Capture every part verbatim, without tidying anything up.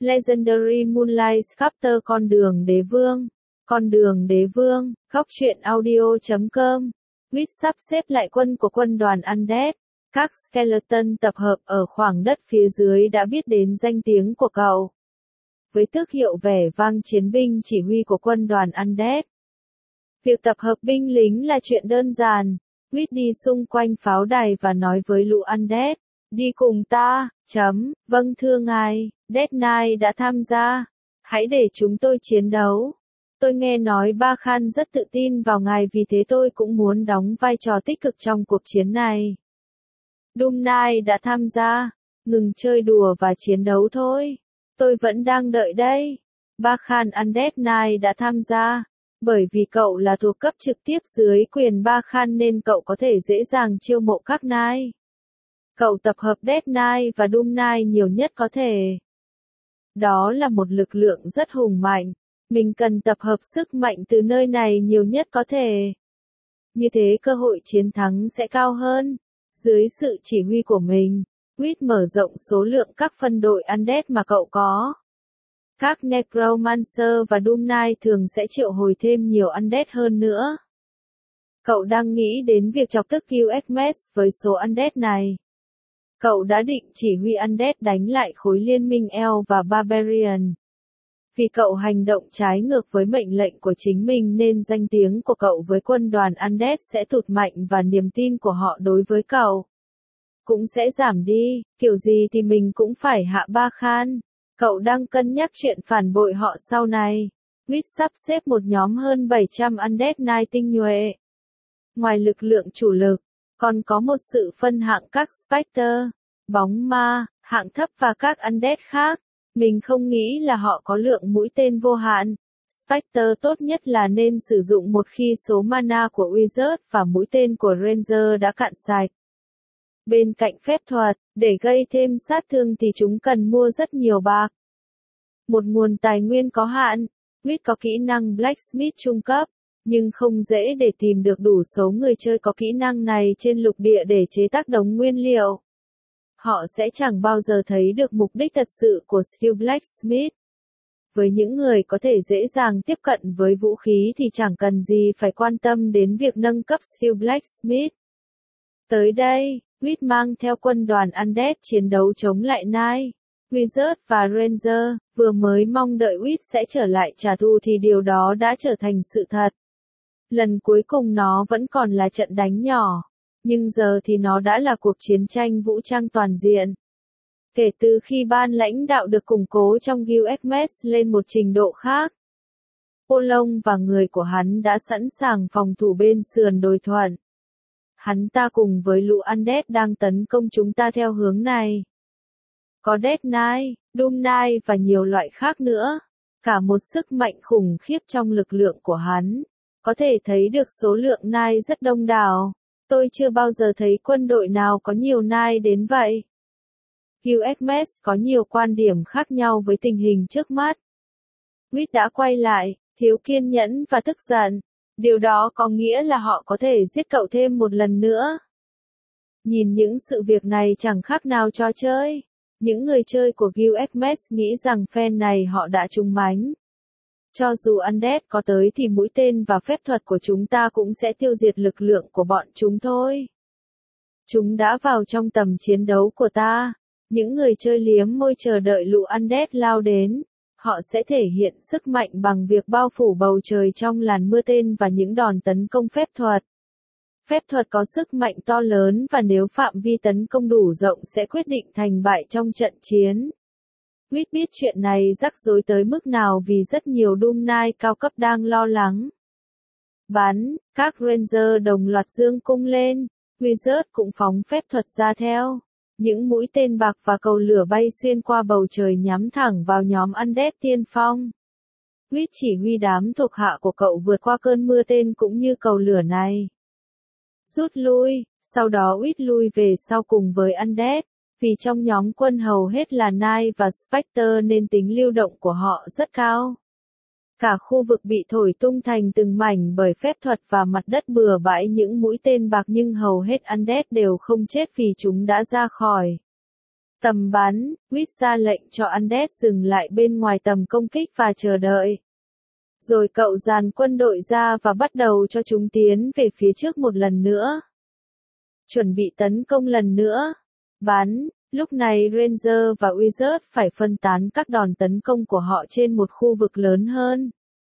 Legendary Moonlight Sculptor con đường đế vương. Con đường đế vương, góc truyện audio chấm com. Wit sắp xếp lại quân của quân đoàn Undead. Các skeleton tập hợp ở khoảng đất phía dưới đã biết đến danh tiếng của cậu. Với tước hiệu vẻ vang chiến binh chỉ huy của quân đoàn Undead. Việc tập hợp binh lính là chuyện đơn giản. Wit đi xung quanh pháo đài và nói với lũ Undead. Đi cùng ta, chấm, vâng thưa ngài, Death Knight đã tham gia. Hãy để chúng tôi chiến đấu. Tôi nghe nói Ba Khan rất tự tin vào ngài vì thế tôi cũng muốn đóng vai trò tích cực trong cuộc chiến này. Doom Knight đã tham gia. Ngừng chơi đùa và chiến đấu thôi. Tôi vẫn đang đợi đây. Ba Khan Undead Knight đã tham gia. Bởi vì cậu là thuộc cấp trực tiếp dưới quyền Ba Khan nên cậu có thể dễ dàng chiêu mộ các Knight. Cậu tập hợp Death Knight và Doom Knight nhiều nhất có thể. Đó là một lực lượng rất hùng mạnh. Mình cần tập hợp sức mạnh từ nơi này nhiều nhất có thể. Như thế cơ hội chiến thắng sẽ cao hơn. Dưới sự chỉ huy của mình, Wit mở rộng số lượng các phân đội Undead mà cậu có. Các Necromancer và Doom Knight thường sẽ triệu hồi thêm nhiều Undead hơn nữa. Cậu đang nghĩ đến việc chọc tức Qxmes với số Undead này. Cậu đã định chỉ huy Undead đánh lại khối liên minh Elf và Barbarian. Vì cậu hành động trái ngược với mệnh lệnh của chính mình nên danh tiếng của cậu với quân đoàn Undead sẽ tụt mạnh và niềm tin của họ đối với cậu cũng sẽ giảm đi. Kiểu gì thì mình cũng phải hạ Ba Khan. Cậu đang cân nhắc chuyện phản bội họ sau này. Wit sắp xếp một nhóm hơn bảy trăm Undead Knight tinh nhuệ. Ngoài lực lượng chủ lực, còn có một sự phân hạng các Spectre, bóng ma, hạng thấp và các Undead khác. Mình không nghĩ là họ có lượng mũi tên vô hạn. Spectre tốt nhất là nên sử dụng một khi số mana của Wizard và mũi tên của Ranger đã cạn sạch. Bên cạnh phép thuật, để gây thêm sát thương thì chúng cần mua rất nhiều bạc. Một nguồn tài nguyên có hạn. Wit có kỹ năng Blacksmith trung cấp, nhưng không dễ để tìm được đủ số người chơi có kỹ năng này trên lục địa để chế tác đống nguyên liệu. Họ sẽ chẳng bao giờ thấy được mục đích thật sự của skill Blacksmith. Với những người có thể dễ dàng tiếp cận với vũ khí thì chẳng cần gì phải quan tâm đến việc nâng cấp skill Blacksmith. Tới đây, Wit mang theo quân đoàn Undead chiến đấu chống lại Knight, Wizard và Ranger. Vừa mới mong đợi Wit sẽ trở lại trả thù thì điều đó đã trở thành sự thật. Lần cuối cùng nó vẫn còn là trận đánh nhỏ. Nhưng giờ thì nó đã là cuộc chiến tranh vũ trang toàn diện. Kể từ khi ban lãnh đạo được củng cố trong Qxmes lên một trình độ khác, Polong và người của hắn đã sẵn sàng phòng thủ bên sườn đồi thuận. Hắn ta cùng với lũ Undead đang tấn công chúng ta theo hướng này. Có Death Knight, Doom Knight và nhiều loại khác nữa. Cả một sức mạnh khủng khiếp trong lực lượng của hắn. Có thể thấy được số lượng Knight rất đông đảo. Tôi chưa bao giờ thấy quân đội nào có nhiều Knight đến vậy. Qxmes có nhiều quan điểm khác nhau với tình hình trước mắt. Wit đã quay lại, thiếu kiên nhẫn và tức giận. Điều đó có nghĩa là họ có thể giết cậu thêm một lần nữa. Nhìn những sự việc này chẳng khác nào trò chơi. Những người chơi của Qxmes nghĩ rằng phen này họ đã trúng mánh. Cho dù Undead có tới thì mũi tên và phép thuật của chúng ta cũng sẽ tiêu diệt lực lượng của bọn chúng thôi. Chúng đã vào trong tầm chiến đấu của ta. Những người chơi liếm môi chờ đợi lũ Undead lao đến. Họ sẽ thể hiện sức mạnh bằng việc bao phủ bầu trời trong làn mưa tên và những đòn tấn công phép thuật. Phép thuật có sức mạnh to lớn và nếu phạm vi tấn công đủ rộng sẽ quyết định thành bại trong trận chiến. Wit biết chuyện này rắc rối tới mức nào vì rất nhiều Doom Knight cao cấp đang lo lắng. Bắn, các Ranger đồng loạt giương cung lên, Wizard cũng phóng phép thuật ra theo. Những mũi tên bạc và cầu lửa bay xuyên qua bầu trời nhắm thẳng vào nhóm Undead tiên phong. Wit chỉ huy đám thuộc hạ của cậu vượt qua cơn mưa tên cũng như cầu lửa này. Rút lui, sau đó Wit lui về sau cùng với Undead. Vì trong nhóm quân hầu hết là Knight và Spectre nên tính lưu động của họ rất cao. Cả khu vực bị thổi tung thành từng mảnh bởi phép thuật và mặt đất bừa bãi những mũi tên bạc nhưng hầu hết Undead đều không chết vì chúng đã ra khỏi Tầm bắn, Wit ra lệnh cho Undead dừng lại bên ngoài tầm công kích và chờ đợi. Rồi cậu dàn quân đội ra và bắt đầu cho chúng tiến về phía trước một lần nữa. Chuẩn bị tấn công lần nữa. Bắn, lúc này Ranger và Wizard phải phân tán các đòn tấn công của họ trên một khu vực lớn hơn.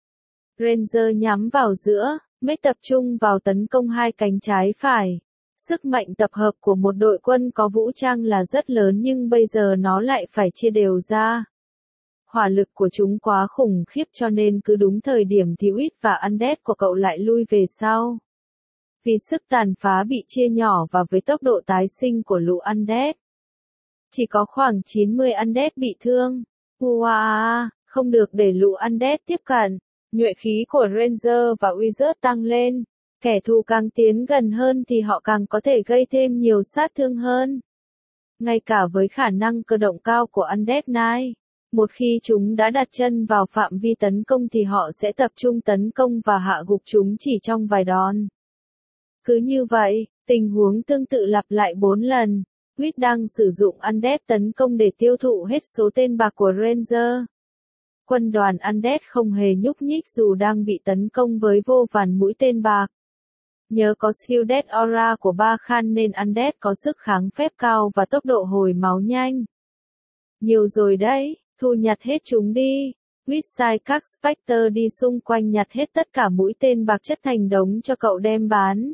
Ranger nhắm vào giữa, mới tập trung vào tấn công hai cánh trái phải. Sức mạnh tập hợp của một đội quân có vũ trang là rất lớn nhưng bây giờ nó lại phải chia đều ra. Hỏa lực của chúng quá khủng khiếp cho nên cứ đúng thời điểm thì Wit và Undead của cậu lại lui về sau. Vì sức tàn phá bị chia nhỏ và với tốc độ tái sinh của lũ Undead, chỉ có khoảng chín mươi Undead bị thương. Wow, không được để lũ Undead tiếp cận. Nhuệ khí của Ranger và Wizard tăng lên. Kẻ thù càng tiến gần hơn thì họ càng có thể gây thêm nhiều sát thương hơn. Ngay cả với khả năng cơ động cao của Undead Knight, một khi chúng đã đặt chân vào phạm vi tấn công thì họ sẽ tập trung tấn công và hạ gục chúng chỉ trong vài đòn. Cứ như vậy, tình huống tương tự lặp lại bốn lần. Wit đang sử dụng Undead tấn công để tiêu thụ hết số tên bạc của Ranger. Quân đoàn Undead không hề nhúc nhích dù đang bị tấn công với vô vàn mũi tên bạc. Nhờ có Shielded Aura của Ba Khan nên Undead có sức kháng phép cao và tốc độ hồi máu nhanh. Nhiều rồi đấy, thu nhặt hết chúng đi. Wit sai các Spectre đi xung quanh nhặt hết tất cả mũi tên bạc chất thành đống cho cậu đem bán.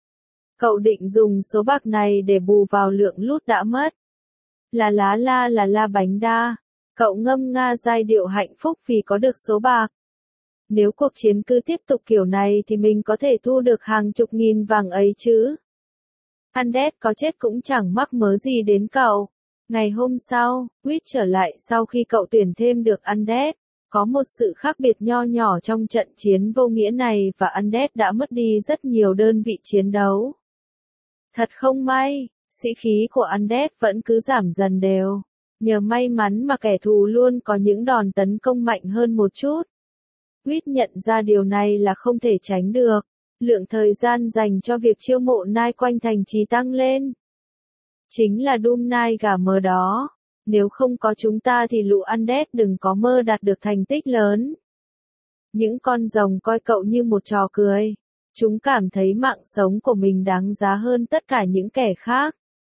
Cậu định dùng số bạc này để bù vào lượng loot đã mất. Là lá la là la bánh đa. Cậu ngâm nga giai điệu hạnh phúc vì có được số bạc. Nếu cuộc chiến cứ tiếp tục kiểu này thì mình có thể thu được hàng chục nghìn vàng ấy chứ. Undead có chết cũng chẳng mắc mớ gì đến cậu. Ngày hôm sau, Wit trở lại sau khi cậu tuyển thêm được Undead. Có một sự khác biệt nho nhỏ trong trận chiến vô nghĩa này và Undead đã mất đi rất nhiều đơn vị chiến đấu. Thật không may, sĩ khí của Undead vẫn cứ giảm dần đều. Nhờ may mắn mà kẻ thù luôn có những đòn tấn công mạnh hơn một chút. Wit nhận ra điều này là không thể tránh được. Lượng thời gian dành cho việc chiêu mộ Knight quanh thành trì tăng lên. Chính là Doom Knight gà mờ đó. Nếu không có chúng ta thì lũ Undead đừng có mơ đạt được thành tích lớn. Những con rồng coi cậu như một trò cười. Chúng cảm thấy mạng sống của mình đáng giá hơn tất cả những kẻ khác.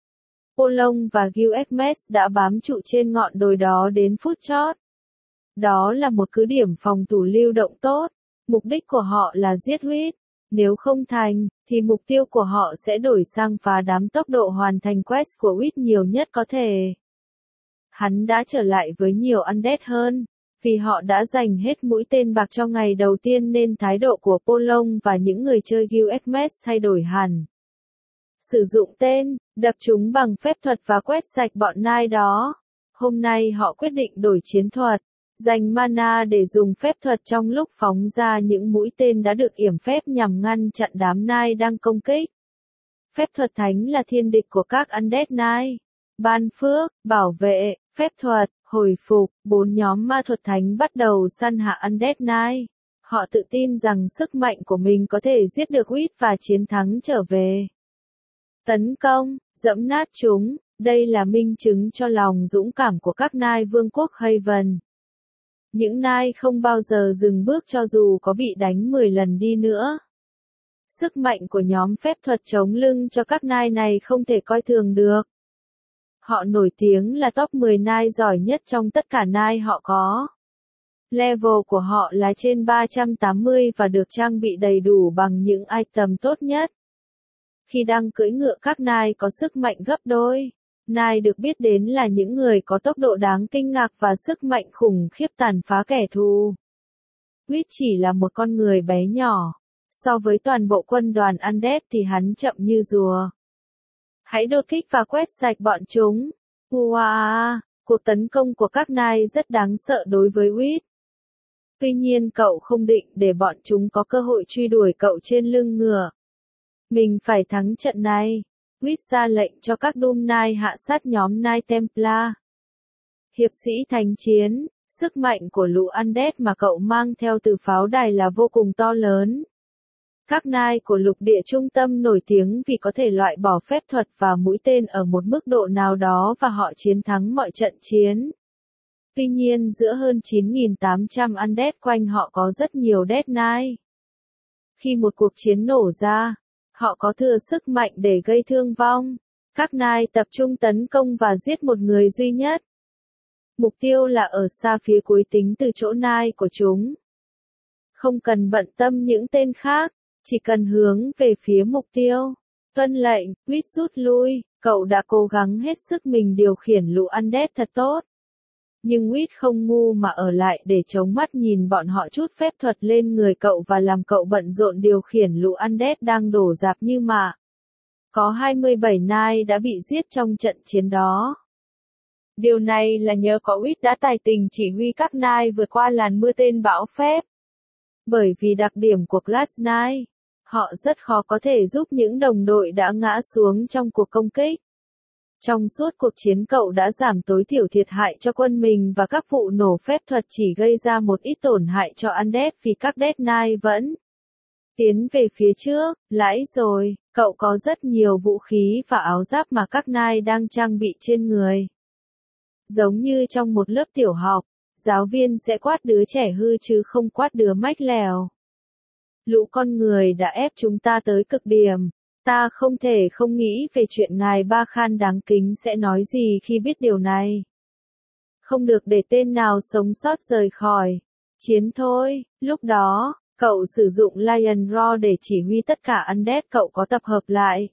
Polong và Gilgamesh đã bám trụ trên ngọn đồi đó đến phút chót. Đó là một cứ điểm phòng thủ lưu động tốt. Mục đích của họ là giết Wit. Nếu không thành, thì mục tiêu của họ sẽ đổi sang phá đám tốc độ hoàn thành quest của Wit nhiều nhất có thể. Hắn đã trở lại với nhiều Undead hơn. Vì họ đã dành hết mũi tên bạc cho ngày đầu tiên nên thái độ của Polong và những người chơi Gilgamesh thay đổi hẳn. Sử dụng tên, đập chúng bằng phép thuật và quét sạch bọn Knight đó. Hôm nay họ quyết định đổi chiến thuật. Dành mana để dùng phép thuật trong lúc phóng ra những mũi tên đã được yểm phép nhằm ngăn chặn đám Knight đang công kích. Phép thuật thánh là thiên địch của các Undead Knight. Ban phước, bảo vệ, phép thuật, hồi phục, bốn nhóm ma thuật thánh bắt đầu săn hạ Undead Knight. Họ tự tin rằng sức mạnh của mình có thể giết được Wit và chiến thắng trở về. Tấn công, dẫm nát chúng, đây là minh chứng cho lòng dũng cảm của các Knight vương quốc Haven. Những Knight không bao giờ dừng bước cho dù có bị đánh mười lần đi nữa. Sức mạnh của nhóm phép thuật chống lưng cho các Knight này không thể coi thường được. Họ nổi tiếng là top mười Knight giỏi nhất trong tất cả Knight họ có. Level của họ là trên ba trăm tám mươi và được trang bị đầy đủ bằng những item tốt nhất. Khi đang cưỡi ngựa các Knight có sức mạnh gấp đôi. Knight được biết đến là những người có tốc độ đáng kinh ngạc và sức mạnh khủng khiếp tàn phá kẻ thù. Wit chỉ là một con người bé nhỏ. So với toàn bộ quân đoàn Undead thì hắn chậm như rùa. Hãy đột kích và quét sạch bọn chúng. Wow, cuộc tấn công của các Knight rất đáng sợ đối với Wit. Tuy nhiên cậu không định để bọn chúng có cơ hội truy đuổi cậu trên lưng ngựa. Mình phải thắng trận này. Wit ra lệnh cho các Doom Knight hạ sát nhóm Knight Templar. Hiệp sĩ thành chiến, sức mạnh của lũ Undead mà cậu mang theo từ pháo đài là vô cùng to lớn. Các nai của lục địa trung tâm nổi tiếng vì có thể loại bỏ phép thuật và mũi tên ở một mức độ nào đó và họ chiến thắng mọi trận chiến. Tuy nhiên giữa hơn chín nghìn tám trăm undead quanh họ có rất nhiều Death Knight. Khi một cuộc chiến nổ ra, họ có thừa sức mạnh để gây thương vong. Các Knight tập trung tấn công và giết một người duy nhất. Mục tiêu là ở xa phía cuối tính từ chỗ Knight của chúng. Không cần bận tâm những tên khác, chỉ cần hướng về phía mục tiêu. Tuân lệnh, Quýt rút lui, cậu đã cố gắng hết sức mình điều khiển lũ undead thật tốt. Nhưng Quýt không ngu mà ở lại để chống mắt nhìn bọn họ trút phép thuật lên người cậu và làm cậu bận rộn điều khiển lũ undead đang đổ rạp như mạ. Có hai mươi bảy Knight đã bị giết trong trận chiến đó. Điều này là nhờ có Quýt đã tài tình chỉ huy các Knight vượt qua làn mưa tên bão phép. Bởi vì đặc điểm của Glass Knight, họ rất khó có thể giúp những đồng đội đã ngã xuống trong cuộc công kích. Trong suốt cuộc chiến cậu đã giảm tối thiểu thiệt hại cho quân mình và các vụ nổ phép thuật chỉ gây ra một ít tổn hại cho undead vì các Death Knight vẫn tiến về phía trước. Lãi rồi, cậu có rất nhiều vũ khí và áo giáp mà các Knight đang trang bị trên người. Giống như trong một lớp tiểu học, giáo viên sẽ quát đứa trẻ hư chứ không quát đứa mách lèo. Lũ con người đã ép chúng ta tới cực điểm. Ta không thể không nghĩ về chuyện ngài Ba Khan đáng kính sẽ nói gì khi biết điều này. Không được để tên nào sống sót rời khỏi. Chiến thôi, lúc đó, cậu sử dụng Lion Roar để chỉ huy tất cả undead cậu có tập hợp lại.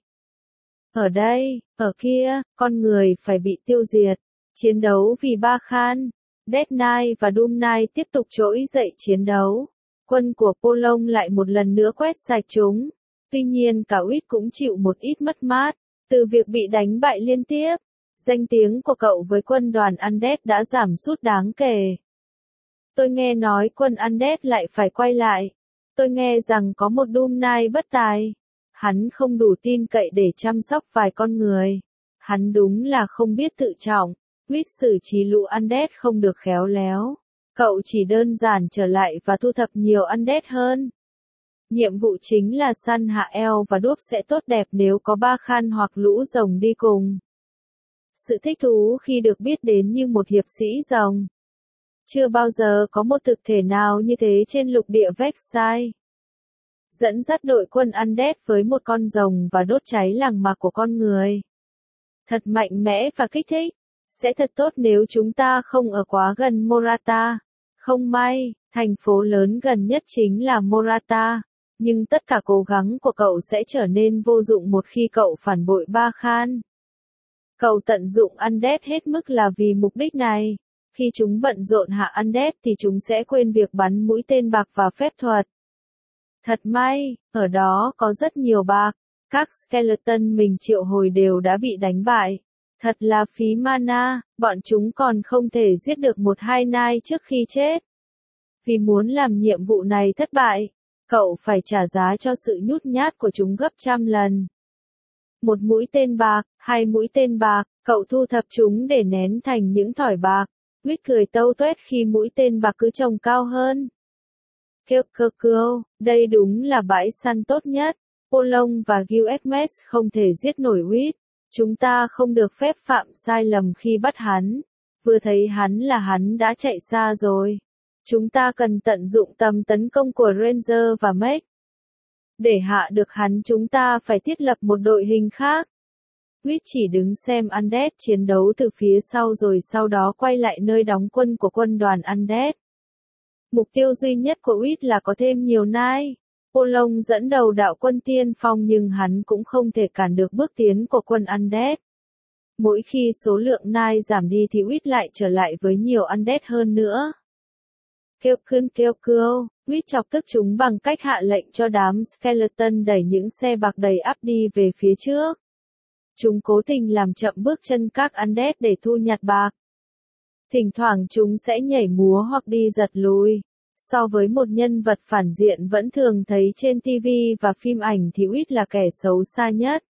Ở đây, ở kia, con người phải bị tiêu diệt. Chiến đấu vì Ba Khan. Death Knight và Doom Knight tiếp tục trỗi dậy chiến đấu. Quân của Polong lại một lần nữa quét sạch chúng. Tuy nhiên cả Quýt cũng chịu một ít mất mát, từ việc bị đánh bại liên tiếp. Danh tiếng của cậu với quân đoàn undead đã giảm sút đáng kể. Tôi nghe nói quân undead lại phải quay lại. Tôi nghe rằng có một Doom Knight bất tài. Hắn không đủ tin cậy để chăm sóc vài con người. Hắn đúng là không biết tự trọng. Quýt xử trí lũ undead không được khéo léo. Cậu chỉ đơn giản trở lại và thu thập nhiều undead hơn. Nhiệm vụ chính là săn hạ eo và đuốc sẽ tốt đẹp nếu có Ba Khan hoặc lũ rồng đi cùng. Sự thích thú khi được biết đến như một hiệp sĩ rồng. Chưa bao giờ có một thực thể nào như thế trên lục địa Vexai. Dẫn dắt đội quân undead với một con rồng và đốt cháy làng mạc của con người. Thật mạnh mẽ và kích thích. Sẽ thật tốt nếu chúng ta không ở quá gần Morata. Không may, thành phố lớn gần nhất chính là Morata. Nhưng tất cả cố gắng của cậu sẽ trở nên vô dụng một khi cậu phản bội Ba Khan. Cậu tận dụng undead hết mức là vì mục đích này. Khi chúng bận rộn hạ undead thì chúng sẽ quên việc bắn mũi tên bạc và phép thuật. Thật may, ở đó có rất nhiều bạc. Các skeleton mình triệu hồi đều đã bị đánh bại. Thật là phí mana, bọn chúng còn không thể giết được một hai Knight trước khi chết. Vì muốn làm nhiệm vụ này thất bại, cậu phải trả giá cho sự nhút nhát của chúng gấp trăm lần. Một mũi tên bạc, hai mũi tên bạc, cậu thu thập chúng để nén thành những thỏi bạc. Quýt cười tâu tuét khi mũi tên bạc cứ trồng cao hơn. Kêu cơ cưu, đây đúng là bãi săn tốt nhất. Polong và Gilgamesh không thể giết nổi Quýt. Chúng ta không được phép phạm sai lầm khi bắt hắn. Vừa thấy hắn là hắn đã chạy xa rồi. Chúng ta cần tận dụng tầm tấn công của Ranger và Mech. Để hạ được hắn chúng ta phải thiết lập một đội hình khác. Quýt chỉ đứng xem undead chiến đấu từ phía sau rồi sau đó quay lại nơi đóng quân của quân đoàn undead. Mục tiêu duy nhất của Quýt là có thêm nhiều Knight. Polong dẫn đầu đạo quân tiên phong nhưng hắn cũng không thể cản được bước tiến của quân undead. Mỗi khi số lượng Knight giảm đi thì Quýt lại trở lại với nhiều undead hơn nữa. Kêu cươn kêu cưu, Quýt chọc tức chúng bằng cách hạ lệnh cho đám skeleton đẩy những xe bạc đầy ắp đi về phía trước. Chúng cố tình làm chậm bước chân các undead để thu nhặt bạc. Thỉnh thoảng chúng sẽ nhảy múa hoặc đi giật lùi. So với một nhân vật phản diện vẫn thường thấy trên ti vi và phim ảnh thì Quýt là kẻ xấu xa nhất.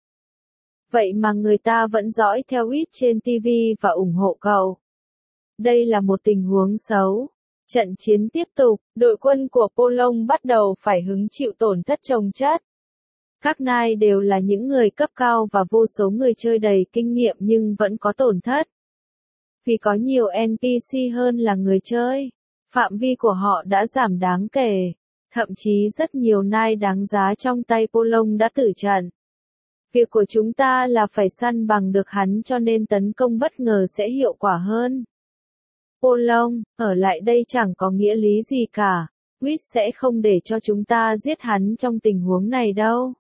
Vậy mà người ta vẫn dõi theo Quýt trên ti vi và ủng hộ cậu. Đây là một tình huống xấu. Trận chiến tiếp tục, đội quân của Polong bắt đầu phải hứng chịu tổn thất chồng chất. Các Knight đều là những người cấp cao và vô số người chơi đầy kinh nghiệm nhưng vẫn có tổn thất. Vì có nhiều en pê xê hơn là người chơi, phạm vi của họ đã giảm đáng kể. Thậm chí rất nhiều Knight đáng giá trong tay Polong đã tử trận. Việc của chúng ta là phải săn bằng được hắn cho nên tấn công bất ngờ sẽ hiệu quả hơn. Polong, ở lại đây chẳng có nghĩa lý gì cả. Wit sẽ không để cho chúng ta giết hắn trong tình huống này đâu.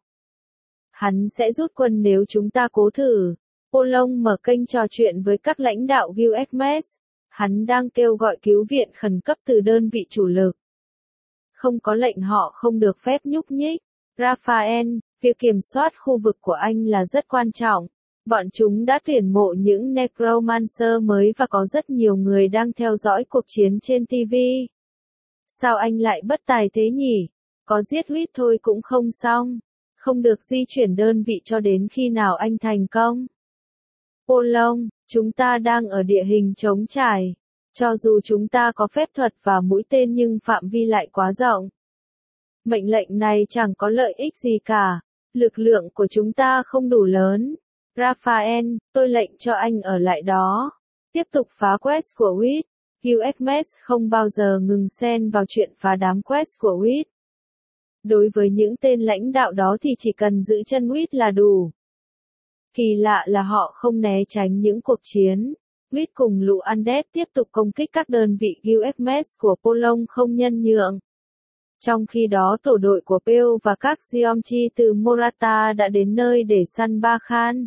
Hắn sẽ rút quân nếu chúng ta cố thử. Polong mở kênh trò chuyện với các lãnh đạo Guildmates. Hắn đang kêu gọi cứu viện khẩn cấp từ đơn vị chủ lực. Không có lệnh họ không được phép nhúc nhích. Raphael, việc kiểm soát khu vực của anh là rất quan trọng. Bọn chúng đã tuyển mộ những Necromancer mới và có rất nhiều người đang theo dõi cuộc chiến trên ti vi. Sao anh lại bất tài thế nhỉ? Có giết Wit thôi cũng không xong. Không được di chuyển đơn vị cho đến khi nào anh thành công. Polong, chúng ta đang ở địa hình trống trải. Cho dù chúng ta có phép thuật và mũi tên nhưng phạm vi lại quá rộng. Mệnh lệnh này chẳng có lợi ích gì cả. Lực lượng của chúng ta không đủ lớn. Raphael, tôi lệnh cho anh ở lại đó. Tiếp tục phá quest của Wit. Guildmates không bao giờ ngừng xen vào chuyện phá đám quest của Wit. Đối với những tên lãnh đạo đó thì chỉ cần giữ chân Wit là đủ. Kỳ lạ là họ không né tránh những cuộc chiến. Wit cùng lũ Undead tiếp tục công kích các đơn vị Guildmates của Polong không nhân nhượng. Trong khi đó tổ đội của Pale và các Geomchi từ Morata đã đến nơi để săn Ba Khan.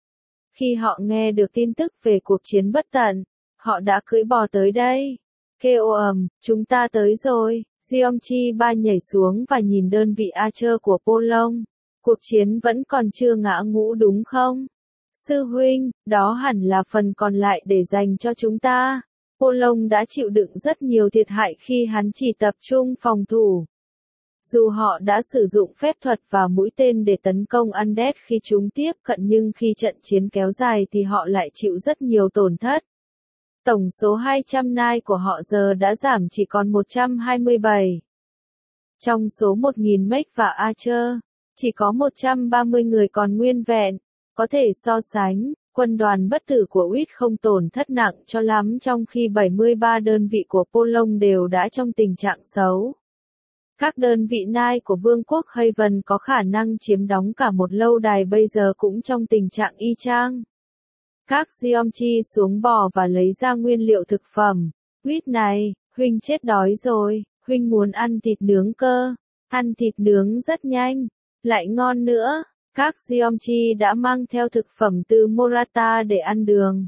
Khi họ nghe được tin tức về cuộc chiến bất tận, họ đã cưỡi bò tới đây. Kêu ầm, chúng ta tới rồi. Geomchi ba nhảy xuống và nhìn đơn vị Archer của Polong. Cuộc chiến vẫn còn chưa ngã ngũ đúng không? Sư huynh, đó hẳn là phần còn lại để dành cho chúng ta. Polong đã chịu đựng rất nhiều thiệt hại khi hắn chỉ tập trung phòng thủ. Dù họ đã sử dụng phép thuật và mũi tên để tấn công Undead khi chúng tiếp cận nhưng khi trận chiến kéo dài thì họ lại chịu rất nhiều tổn thất. Tổng số hai trăm Knight của họ giờ đã giảm chỉ còn một trăm hai mươi bảy. Trong số một nghìn mech và Archer, chỉ có một trăm ba mươi người còn nguyên vẹn. Có thể so sánh, quân đoàn bất tử của Wit không tổn thất nặng cho lắm trong khi bảy mươi ba đơn vị của Polong đều đã trong tình trạng xấu. Các đơn vị Knight của Vương quốc Haven có khả năng chiếm đóng cả một lâu đài bây giờ cũng trong tình trạng y chang. Các Geomchi xuống bò và lấy ra nguyên liệu thực phẩm. Wit này, huynh chết đói rồi, huynh muốn ăn thịt nướng cơ. Ăn thịt nướng rất nhanh, lại ngon nữa. Các Geomchi đã mang theo thực phẩm từ Morata để ăn đường.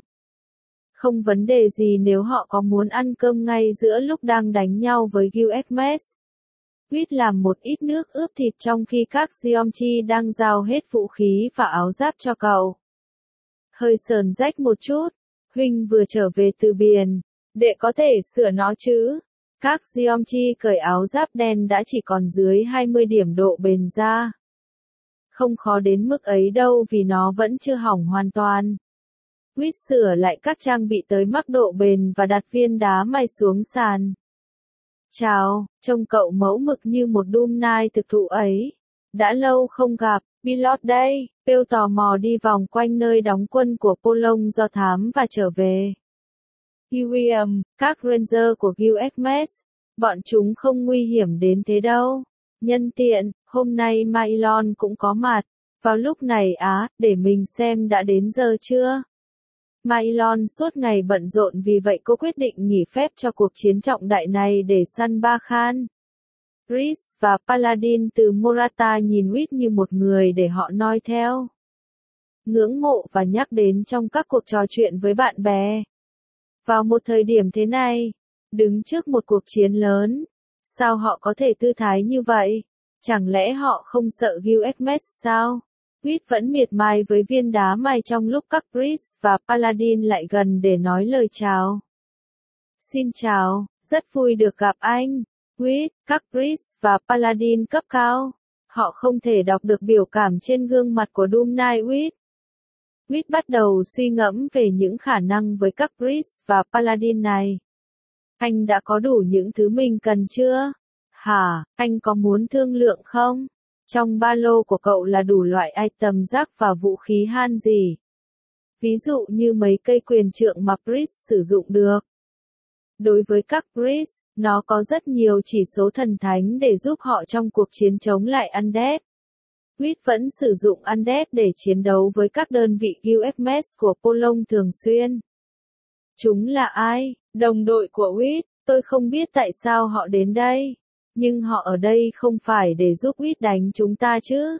Không vấn đề gì nếu họ có muốn ăn cơm ngay giữa lúc đang đánh nhau với Guildmates. Wit làm một ít nước ướp thịt trong khi các Geomchi đang giao hết vũ khí và áo giáp cho cậu. Hơi sờn rách một chút, huynh vừa trở về từ biển, để có thể sửa nó chứ. Các Geomchi cởi áo giáp đen đã chỉ còn dưới hai mươi điểm độ bền ra. Không khó đến mức ấy đâu vì nó vẫn chưa hỏng hoàn toàn. Wit sửa lại các trang bị tới mức độ bền và đặt viên đá may xuống sàn. Chào, trông cậu mẫu mực như một Doom Knight thực thụ ấy. Đã lâu không gặp, Pilot đây. Pale tò mò đi vòng quanh nơi đóng quân của Polong do thám và trở về. William, các Ranger của Guildmates, bọn chúng không nguy hiểm đến thế đâu. Nhân tiện, hôm nay Mailon cũng có mặt. Vào lúc này á, để mình xem đã đến giờ chưa. Mailon suốt ngày bận rộn vì vậy cô quyết định nghỉ phép cho cuộc chiến trọng đại này để săn Ba Khan. Chris và Paladin từ Morata nhìn Wit như một người để họ noi theo. Ngưỡng mộ và nhắc đến trong các cuộc trò chuyện với bạn bè. Vào một thời điểm thế này, đứng trước một cuộc chiến lớn, sao họ có thể tư thái như vậy? Chẳng lẽ họ không sợ Guildmates sao? Wit vẫn miệt mài với viên đá mài trong lúc các Chris và Paladin lại gần để nói lời chào. Xin chào, rất vui được gặp anh. Wit, các Chris và Paladin cấp cao. Họ không thể đọc được biểu cảm trên gương mặt của Doom Knight Wit. Wit bắt đầu suy ngẫm về những khả năng với các Chris và Paladin này. Anh đã có đủ những thứ mình cần chưa? Hả, anh có muốn thương lượng không? Trong ba lô của cậu là đủ loại item rác và vũ khí han gì. Ví dụ như mấy cây quyền trượng mà Priest sử dụng được. Đối với các Priest, nó có rất nhiều chỉ số thần thánh để giúp họ trong cuộc chiến chống lại Undead. Huyết vẫn sử dụng Undead để chiến đấu với các đơn vị Guild ép em ét của Polong thường xuyên. Chúng là ai? Đồng đội của Huyết, tôi không biết tại sao họ đến đây. Nhưng họ ở đây không phải để giúp Huyết đánh chúng ta chứ.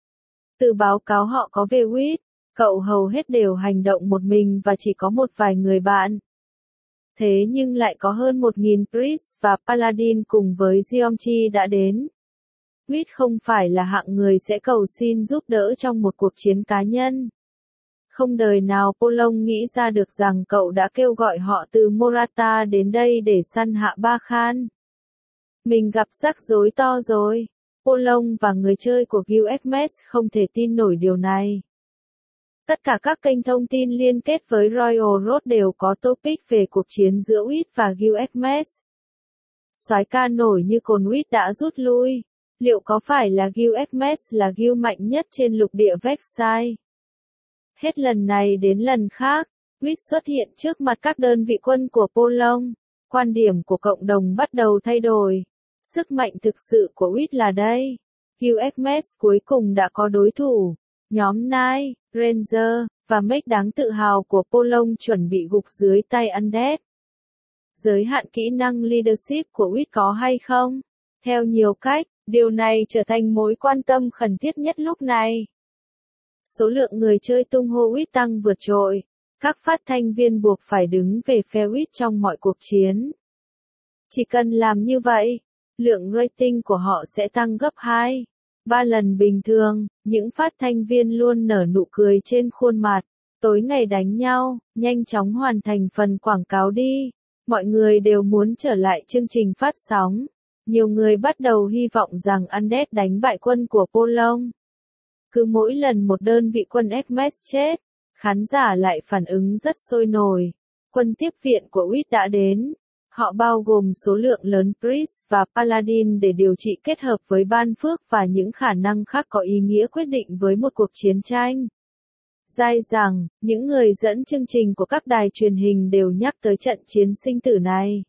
Từ báo cáo họ có về Huyết, cậu hầu hết đều hành động một mình và chỉ có một vài người bạn. Thế nhưng lại có hơn một nghìn Priest và Paladin cùng với Geomchi đã đến. Huyết không phải là hạng người sẽ cầu xin giúp đỡ trong một cuộc chiến cá nhân. Không đời nào Polong nghĩ ra được rằng cậu đã kêu gọi họ từ Morata đến đây để săn hạ Ba Khan. Mình gặp rắc rối to rồi. Polong và người chơi của Guild ép em ét không thể tin nổi điều này. Tất cả các kênh thông tin liên kết với Royal Road đều có topic về cuộc chiến giữa Huyết và Guild ép em ét. Soái ca nổi như cồn Huyết đã rút lui. Liệu có phải là Guild ép em ét là guild mạnh nhất trên lục địa Vexai? Hết lần này đến lần khác, Huyết xuất hiện trước mặt các đơn vị quân của Polong. Quan điểm của cộng đồng bắt đầu thay đổi. Sức mạnh thực sự của Huyết là đây. Guild ép em ét cuối cùng đã có đối thủ. Nhóm Knight, Ranger, và Mech đáng tự hào của Polong chuẩn bị gục dưới tay Undead. Giới hạn kỹ năng leadership của Huyết có hay không? Theo nhiều cách, điều này trở thành mối quan tâm khẩn thiết nhất lúc này. Số lượng người chơi tung hô Huyết tăng vượt trội. Các phát thanh viên buộc phải đứng về phe Huyết trong mọi cuộc chiến. Chỉ cần làm như vậy, lượng rating của họ sẽ tăng gấp hai, ba lần bình thường. Những phát thanh viên luôn nở nụ cười trên khuôn mặt. Tối ngày đánh nhau, nhanh chóng hoàn thành phần quảng cáo đi. Mọi người đều muốn trở lại chương trình phát sóng. Nhiều người bắt đầu hy vọng rằng Undead đánh bại quân của Polong. Cứ mỗi lần một đơn vị quân ép em ét chết, khán giả lại phản ứng rất sôi nổi. Quân tiếp viện của Huyết đã đến. Họ bao gồm số lượng lớn Priest và Paladin để điều trị kết hợp với ban phước và những khả năng khác có ý nghĩa quyết định với một cuộc chiến tranh. Dai rằng, những người dẫn chương trình của các đài truyền hình đều nhắc tới trận chiến sinh tử này.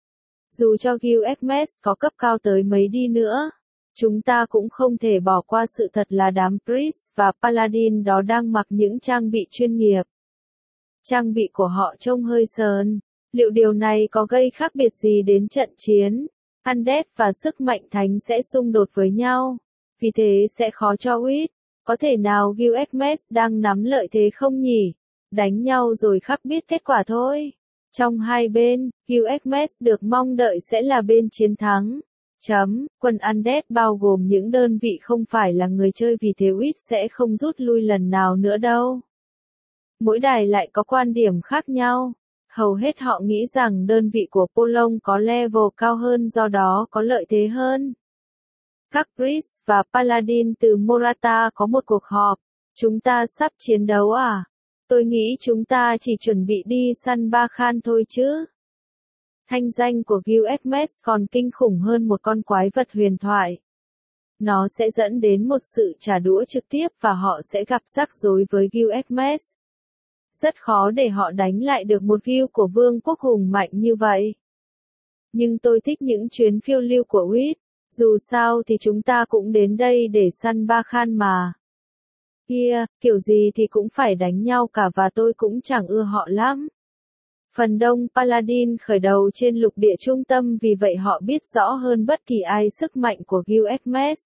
Dù cho Guild ép em ét có cấp cao tới mấy đi nữa, chúng ta cũng không thể bỏ qua sự thật là đám Priest và Paladin đó đang mặc những trang bị chuyên nghiệp. Trang bị của họ trông hơi sờn. Liệu điều này có gây khác biệt gì đến trận chiến? Undead và sức mạnh thánh sẽ xung đột với nhau. Vì thế sẽ khó cho Huyết. Có thể nào Guild ép em ét đang nắm lợi thế không nhỉ? Đánh nhau rồi khắc biết kết quả thôi. Trong hai bên, Guild ép em ét được mong đợi sẽ là bên chiến thắng. Chấm, quân Undead bao gồm những đơn vị không phải là người chơi vì thế Huyết sẽ không rút lui lần nào nữa đâu. Mỗi đài lại có quan điểm khác nhau. Hầu hết họ nghĩ rằng đơn vị của Polong có level cao hơn do đó có lợi thế hơn. Các Priest và Paladin từ Morata có một cuộc họp. Chúng ta sắp chiến đấu à? Tôi nghĩ chúng ta chỉ chuẩn bị đi săn Ba Khan thôi chứ. Thanh danh của Guild ép em ét còn kinh khủng hơn một con quái vật huyền thoại. Nó sẽ dẫn đến một sự trả đũa trực tiếp và họ sẽ gặp rắc rối với Guild ép em ét. Rất khó để họ đánh lại được một guild của vương quốc hùng mạnh như vậy. Nhưng tôi thích những chuyến phiêu lưu của Huyết. Dù sao thì chúng ta cũng đến đây để săn Ba Khan mà. Kia, kiểu gì thì cũng phải đánh nhau cả và tôi cũng chẳng ưa họ lắm. Phần đông Paladin khởi đầu trên lục địa trung tâm vì vậy họ biết rõ hơn bất kỳ ai sức mạnh của Guild ép em ét.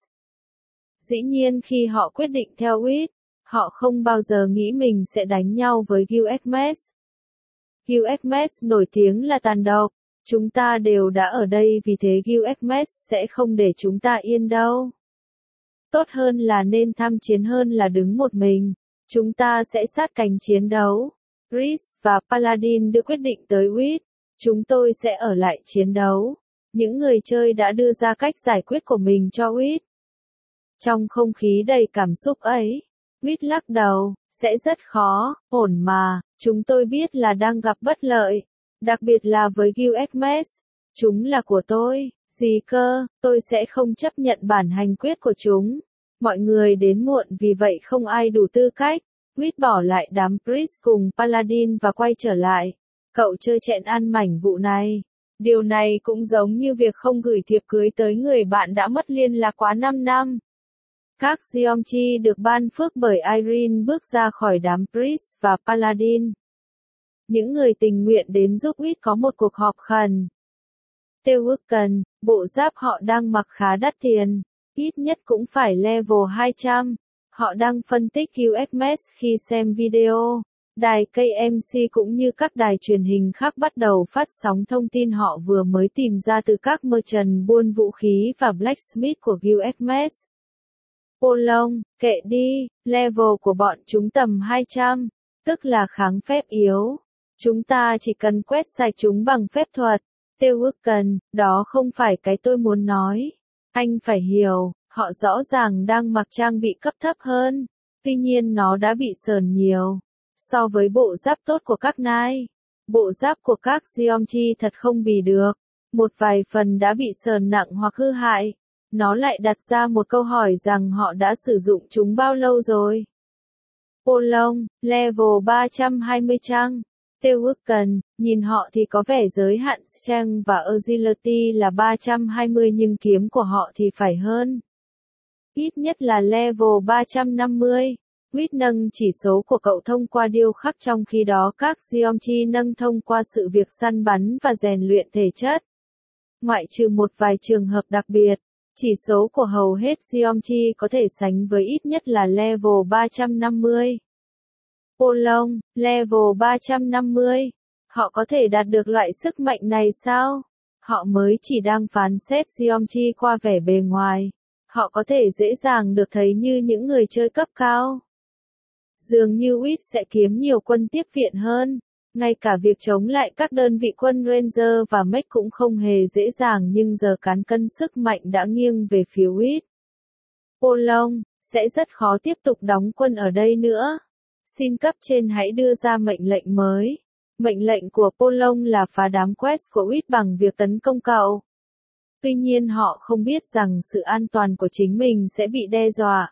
Dĩ nhiên khi họ quyết định theo Huyết, họ không bao giờ nghĩ mình sẽ đánh nhau với Guild ép em ét. Guild ép em ét nổi tiếng là tàn độc. Chúng ta đều đã ở đây vì thế Guild ép em ét sẽ không để chúng ta yên đâu. Tốt hơn là nên tham chiến hơn là đứng một mình. Chúng ta sẽ sát cánh chiến đấu. Priest và Paladin đưa quyết định tới Huyết. Chúng tôi sẽ ở lại chiến đấu. Những người chơi đã đưa ra cách giải quyết của mình cho Huyết. Trong không khí đầy cảm xúc ấy, Huyết lắc đầu, sẽ rất khó, ổn mà, chúng tôi biết là đang gặp bất lợi. Đặc biệt là với Gilgamesh. Chúng là của tôi. Gì cơ, tôi sẽ không chấp nhận bản hành quyết của chúng. Mọi người đến muộn vì vậy không ai đủ tư cách. Quýt bỏ lại đám priest cùng Paladin và quay trở lại. Cậu chơi chẹn ăn mảnh vụ này. Điều này cũng giống như việc không gửi thiệp cưới tới người bạn đã mất liên lạc quá năm năm. Các Geomchi được ban phước bởi Irene bước ra khỏi đám priest và Paladin. Những người tình nguyện đến giúp Quýt có một cuộc họp khẩn. Teuken, bộ giáp họ đang mặc khá đắt tiền, ít nhất cũng phải level hai trăm. Họ đang phân tích Gilgamesh khi xem video. Đài ca em xê cũng như các đài truyền hình khác bắt đầu phát sóng thông tin họ vừa mới tìm ra từ các merchant buôn vũ khí và blacksmith của Gilgamesh. Polong, kệ đi, level của bọn chúng tầm hai trăm, tức là kháng phép yếu. Chúng ta chỉ cần quét sạch chúng bằng phép thuật. Teuken, đó không phải cái tôi muốn nói. Anh phải hiểu, họ rõ ràng đang mặc trang bị cấp thấp hơn. Tuy nhiên nó đã bị sờn nhiều. So với bộ giáp tốt của các nai, bộ giáp của các Geomchi thật không bì được. Một vài phần đã bị sờn nặng hoặc hư hại. Nó lại đặt ra một câu hỏi rằng họ đã sử dụng chúng bao lâu rồi. Polong, level ba trăm hai mươi chăng? Teuken, nhìn họ thì có vẻ giới hạn strength và agility là ba trăm hai mươi nhưng kiếm của họ thì phải hơn. Ít nhất là level ba trăm năm mươi. Quýt nâng chỉ số của cậu thông qua điêu khắc trong khi đó các Geomchi nâng thông qua sự việc săn bắn và rèn luyện thể chất. Ngoại trừ một vài trường hợp đặc biệt, chỉ số của hầu hết Geomchi có thể sánh với ít nhất là level ba trăm năm mươi. Polong, level ba trăm năm mươi. Họ có thể đạt được loại sức mạnh này sao? Họ mới chỉ đang phán xét Geomchi qua vẻ bề ngoài. Họ có thể dễ dàng được thấy như những người chơi cấp cao. Dường như Quýt sẽ kiếm nhiều quân tiếp viện hơn. Ngay cả việc chống lại các đơn vị quân Ranger và Mech cũng không hề dễ dàng nhưng giờ cán cân sức mạnh đã nghiêng về phía Quýt. Polong, sẽ rất khó tiếp tục đóng quân ở đây nữa. Xin cấp trên hãy đưa ra mệnh lệnh mới. Mệnh lệnh của Polong là phá đám quest của Quýt bằng việc tấn công cậu. Tuy nhiên họ không biết rằng sự an toàn của chính mình sẽ bị đe dọa.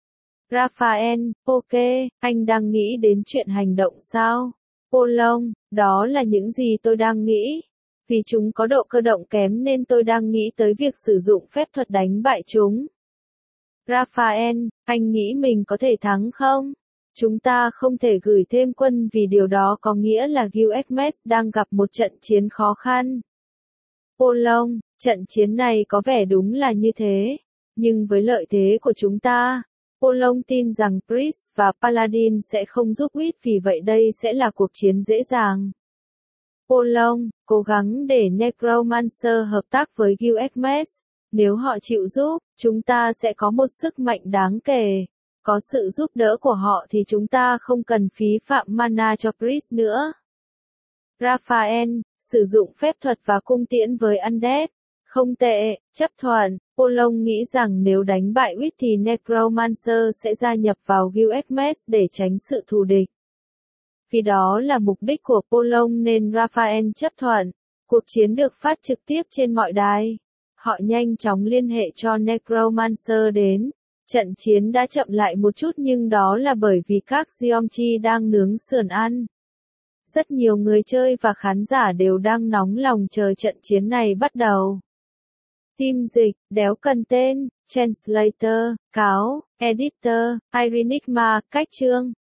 Raphael, ok, anh đang nghĩ đến chuyện hành động sao? Polong, đó là những gì tôi đang nghĩ. Vì chúng có độ cơ động kém nên tôi đang nghĩ tới việc sử dụng phép thuật đánh bại chúng. Raphael, anh nghĩ mình có thể thắng không? Chúng ta không thể gửi thêm quân vì điều đó có nghĩa là Gilgamesh đang gặp một trận chiến khó khăn. Polong, trận chiến này có vẻ đúng là như thế. Nhưng với lợi thế của chúng ta, Polong tin rằng Priest và Paladin sẽ không giúp Quýt vì vậy đây sẽ là cuộc chiến dễ dàng. Polong, cố gắng để Necromancer hợp tác với Gilgamesh. Nếu họ chịu giúp, chúng ta sẽ có một sức mạnh đáng kể. Có sự giúp đỡ của họ thì chúng ta không cần phí phạm mana cho Priest nữa. Raphael, sử dụng phép thuật và cung tiễn với Undead. Không tệ, chấp thuận. Polong nghĩ rằng nếu đánh bại Quýt thì Necromancer sẽ gia nhập vào Gilgamesh để tránh sự thù địch. Vì đó là mục đích của Polong nên Raphael chấp thuận. Cuộc chiến được phát trực tiếp trên mọi đài. Họ nhanh chóng liên hệ cho Necromancer đến. Trận chiến đã chậm lại một chút nhưng đó là bởi vì các Geomchi đang nướng sườn ăn. Rất nhiều người chơi và khán giả đều đang nóng lòng chờ trận chiến này bắt đầu. Team dịch, đéo cần tên, Translator, cáo, Editor, Irenigma, cách chương.